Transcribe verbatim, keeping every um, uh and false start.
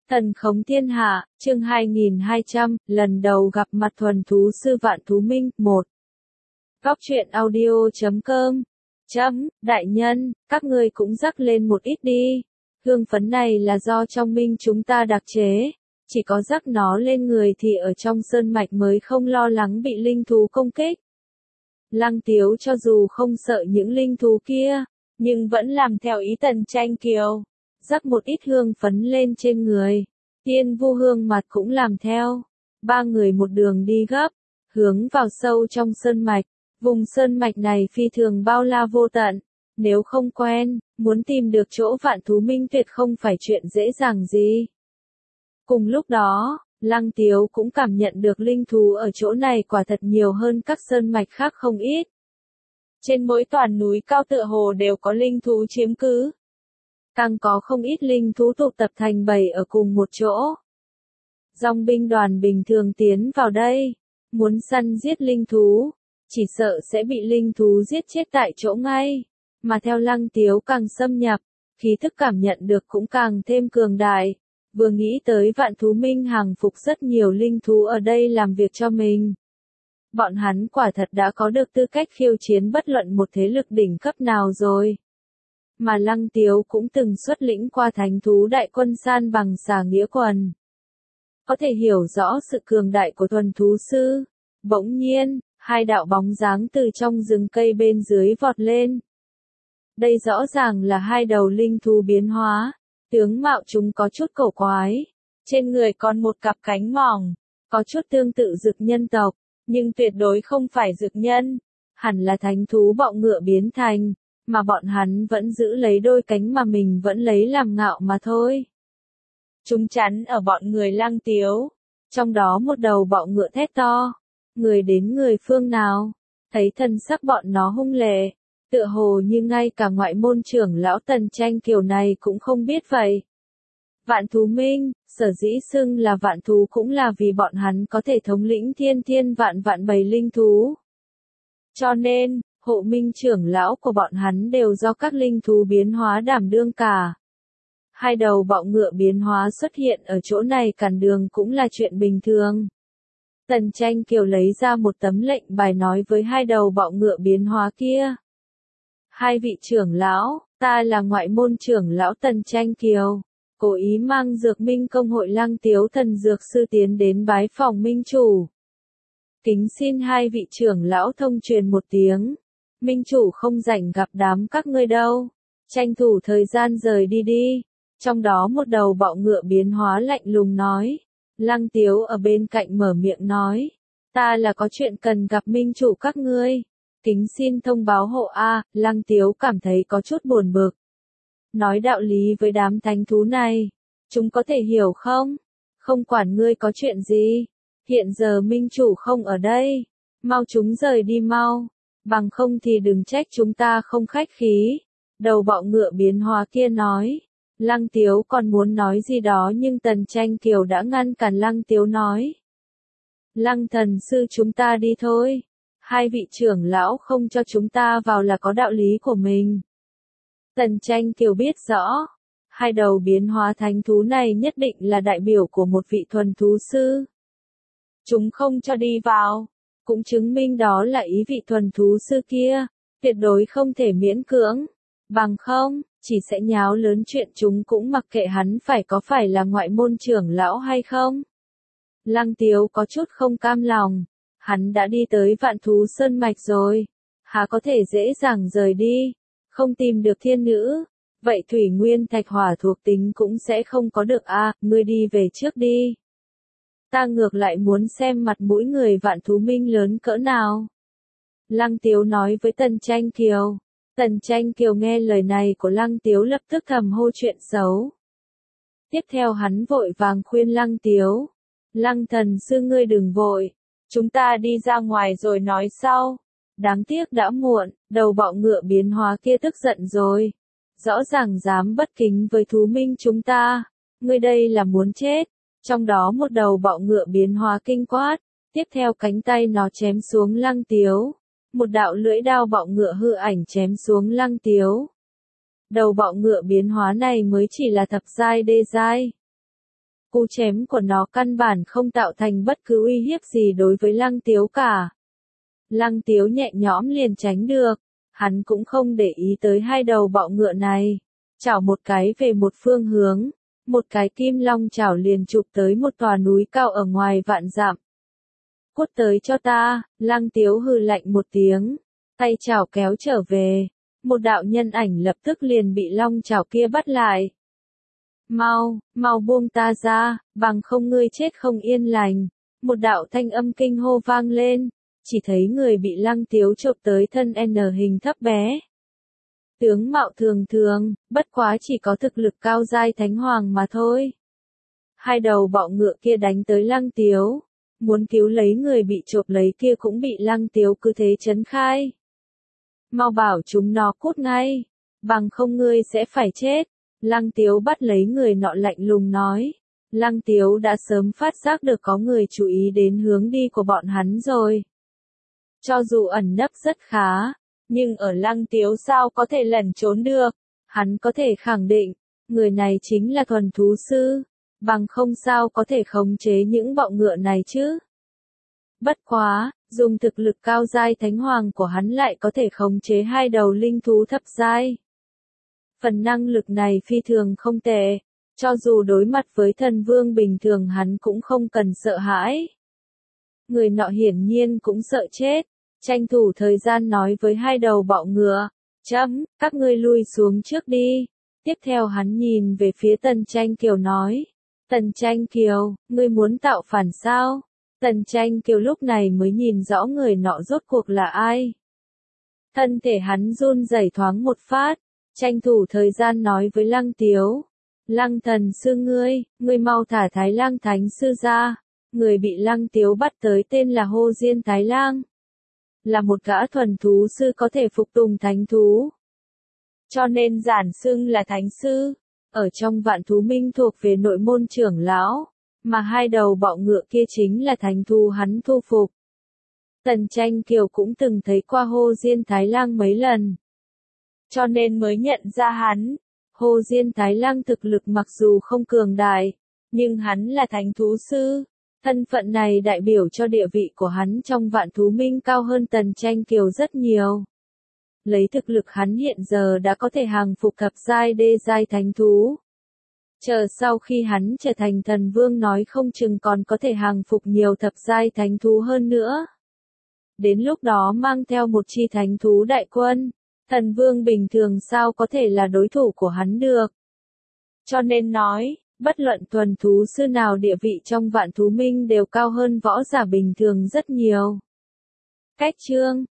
Thần khống thiên hạ, chương hai nghìn hai trăm, lần đầu gặp mặt thuần thú sư Vạn Thú Minh, một. Góc truyện audio chấm com. Chấm, đại nhân, các ngươi cũng rắc lên một ít đi. Hương phấn này là do trong minh chúng ta đặc chế. Chỉ có rắc nó lên người thì ở trong sơn mạch mới không lo lắng bị linh thú công kích. Lăng Tiếu cho dù không sợ những linh thú kia, nhưng vẫn làm theo ý Tần Tranh Kiều. Rắc một ít hương phấn lên trên người. Tiên Vu Hương mặt cũng làm theo. Ba người một đường đi gấp, hướng vào sâu trong sơn mạch. Vùng sơn mạch này phi thường bao la vô tận. Nếu không quen, muốn tìm được chỗ Vạn Thú Minh tuyệt không phải chuyện dễ dàng gì. Cùng lúc đó, Lăng Tiếu cũng cảm nhận được linh thú ở chỗ này quả thật nhiều hơn các sơn mạch khác không ít. Trên mỗi toàn núi cao tựa hồ đều có linh thú chiếm cứ. Càng có không ít linh thú tụ tập thành bầy ở cùng một chỗ. Dòng binh đoàn bình thường tiến vào đây, muốn săn giết linh thú, chỉ sợ sẽ bị linh thú giết chết tại chỗ ngay. Mà theo Lăng Tiếu càng xâm nhập, khí thức cảm nhận được cũng càng thêm cường đại. Vừa nghĩ tới Vạn Thú Minh hàng phục rất nhiều linh thú ở đây làm việc cho mình. Bọn hắn quả thật đã có được tư cách khiêu chiến bất luận một thế lực đỉnh cấp nào rồi. Mà Lăng Tiếu cũng từng xuất lĩnh qua thánh thú đại quân san bằng xà nghĩa quần. Có thể hiểu rõ sự cường đại của thuần thú sư. Bỗng nhiên, hai đạo bóng dáng từ trong rừng cây bên dưới vọt lên. Đây rõ ràng là hai đầu linh thú biến hóa. Tướng mạo chúng có chút cổ quái. Trên người còn một cặp cánh mỏng. Có chút tương tự dực nhân tộc. Nhưng tuyệt đối không phải dực nhân. Hẳn là thánh thú bọ ngựa biến thành. Mà bọn hắn vẫn giữ lấy đôi cánh mà mình vẫn lấy làm ngạo mà thôi. Chúng chắn ở bọn người Lăng Tiếu. Trong đó một đầu bọ ngựa thét to. Người đến người phương nào. Thấy thân sắc bọn nó hung lệ. Tựa hồ như ngay cả ngoại môn trưởng lão Tần Tranh Kiều này cũng không biết vậy. Vạn Thú Minh, sở dĩ xưng là vạn thú cũng là vì bọn hắn có thể thống lĩnh thiên thiên vạn vạn bầy linh thú. Cho nên, hộ minh trưởng lão của bọn hắn đều do các linh thú biến hóa đảm đương cả. Hai đầu bọ ngựa biến hóa xuất hiện ở chỗ này cản đường cũng là chuyện bình thường. Tần Tranh Kiều lấy ra một tấm lệnh bài nói với hai đầu bọ ngựa biến hóa kia. Hai vị trưởng lão, ta là ngoại môn trưởng lão Tần Tranh Kiều, cố ý mang Dược Minh công hội Lăng Tiếu thần dược sư tiến đến bái phòng minh chủ. Kính xin hai vị trưởng lão thông truyền một tiếng. Minh chủ không rảnh gặp đám các ngươi đâu. Tranh thủ thời gian rời đi đi. Trong đó một đầu bọ ngựa biến hóa lạnh lùng nói. Lăng Tiếu ở bên cạnh mở miệng nói. Ta là có chuyện cần gặp minh chủ các ngươi. Kính xin thông báo hộ A. Lăng Tiếu cảm thấy có chút buồn bực. Nói đạo lý với đám thánh thú này. Chúng có thể hiểu không? Không quản ngươi có chuyện gì. Hiện giờ minh chủ không ở đây. Mau chúng rời đi mau. Bằng không thì đừng trách chúng ta không khách khí. Đầu bọ ngựa biến hóa kia nói. Lăng Tiếu còn muốn nói gì đó nhưng Tần Tranh Kiều đã ngăn cản Lăng Tiếu nói. Lăng thần sư chúng ta đi thôi. Hai vị trưởng lão không cho chúng ta vào là có đạo lý của mình. Tần Tranh Kiều biết rõ. Hai đầu biến hóa thánh thú này nhất định là đại biểu của một vị thuần thú sư. Chúng không cho đi vào. Cũng chứng minh đó là ý vị thuần thú sư kia, tuyệt đối không thể miễn cưỡng, bằng không, chỉ sẽ nháo lớn chuyện chúng cũng mặc kệ hắn phải có phải là ngoại môn trưởng lão hay không. Lăng Tiếu có chút không cam lòng, hắn đã đi tới Vạn Thú Sơn Mạch rồi, há có thể dễ dàng rời đi, không tìm được thiên nữ, vậy thủy nguyên thạch hỏa thuộc tính cũng sẽ không có được a. À, ngươi đi về trước đi. Ta ngược lại muốn xem mặt mũi người Vạn Thú Minh lớn cỡ nào. Lăng Tiếu nói với Tần Tranh Kiều. Tần Tranh Kiều nghe lời này của Lăng Tiếu lập tức thầm hô chuyện xấu. Tiếp theo hắn vội vàng khuyên Lăng Tiếu. Lăng thần sư ngươi đừng vội. Chúng ta đi ra ngoài rồi nói sau. Đáng tiếc đã muộn, đầu bọ ngựa biến hóa kia tức giận rồi. Rõ ràng dám bất kính với thú minh chúng ta. Ngươi đây là muốn chết. Trong đó một đầu bọ ngựa biến hóa kinh quát, tiếp theo cánh tay nó chém xuống Lăng Tiếu. Một đạo lưỡi đao bọ ngựa hư ảnh chém xuống Lăng Tiếu. Đầu bọ ngựa biến hóa này mới chỉ là thập giai đê giai. cú chém của nó căn bản không tạo thành bất cứ uy hiếp gì đối với Lăng Tiếu cả. Lăng Tiếu nhẹ nhõm liền tránh được, hắn cũng không để ý tới hai đầu bọ ngựa này, chảo một cái về một phương hướng, một cái kim long chảo liền chụp tới một tòa núi cao ở ngoài vạn dặm. Cút tới cho ta, Lăng Tiếu hừ lạnh một tiếng, tay chảo kéo trở về, một đạo nhân ảnh lập tức liền bị long chảo kia bắt lại. Mau, mau buông ta ra, bằng không ngươi chết không yên lành. Một đạo thanh âm kinh hô vang lên, chỉ thấy người bị Lăng Tiếu chộp tới thân N hình thấp bé. Tướng mạo thường thường, bất quá chỉ có thực lực cao giai thánh hoàng mà thôi. Hai đầu bọ ngựa kia đánh tới Lăng Tiếu, muốn cứu lấy người bị chộp lấy kia cũng bị Lăng Tiếu cứ thế chấn khai. Mau bảo chúng nó cút ngay, bằng không ngươi sẽ phải chết. Lăng Tiếu bắt lấy người nọ lạnh lùng nói. Lăng Tiếu đã sớm phát giác được có người chú ý đến hướng đi của bọn hắn rồi. Cho dù ẩn nấp rất khá, nhưng ở Lăng Tiếu sao có thể lẩn trốn được, hắn có thể khẳng định, người này chính là thuần thú sư, bằng không sao có thể khống chế những bọ ngựa này chứ. Bất quá, dùng thực lực cao giai thánh hoàng của hắn lại có thể khống chế hai đầu linh thú thấp giai. Phần năng lực này phi thường không tệ, cho dù đối mặt với thần vương bình thường hắn cũng không cần sợ hãi. Người nọ hiển nhiên cũng sợ chết, tranh thủ thời gian nói với hai đầu bọ ngựa, chấm, các ngươi lui xuống trước đi. Tiếp theo hắn nhìn về phía Tần Tranh Kiều nói, Tần Tranh Kiều, ngươi muốn tạo phản sao? Tần Tranh Kiều lúc này mới nhìn rõ người nọ rốt cuộc là ai. Thân thể hắn run rẩy thoáng một phát, tranh thủ thời gian nói với Lăng Tiếu. Lăng thần sư ngươi, ngươi mau thả Thái Lang Thánh sư ra. Người bị Lăng Tiếu bắt tới tên là Hô Diên Thái Lang. Là một gã thuần thú sư có thể phục tùng thánh thú. Cho nên giản xưng là thánh sư. Ở trong Vạn Thú Minh thuộc về nội môn trưởng lão. Mà hai đầu bọ ngựa kia chính là thánh thú hắn thu phục. Tần Tranh Kiều cũng từng thấy qua Hô Diên Thái Lang mấy lần. Cho nên mới nhận ra hắn. Hô Diên Thái Lang thực lực mặc dù không cường đại, nhưng hắn là thánh thú sư. Thân phận này đại biểu cho địa vị của hắn trong Vạn Thú Minh cao hơn Tần Tranh Kiều rất nhiều. Lấy thực lực hắn hiện giờ đã có thể hàng phục thập giai đê giai thánh thú. Chờ sau khi hắn trở thành thần vương nói không chừng còn có thể hàng phục nhiều thập giai thánh thú hơn nữa. Đến lúc đó mang theo một chi thánh thú đại quân, thần vương bình thường sao có thể là đối thủ của hắn được. Cho nên nói, bất luận thuần thú sư nào địa vị trong Vạn Thú Minh đều cao hơn võ giả bình thường rất nhiều. Cách chương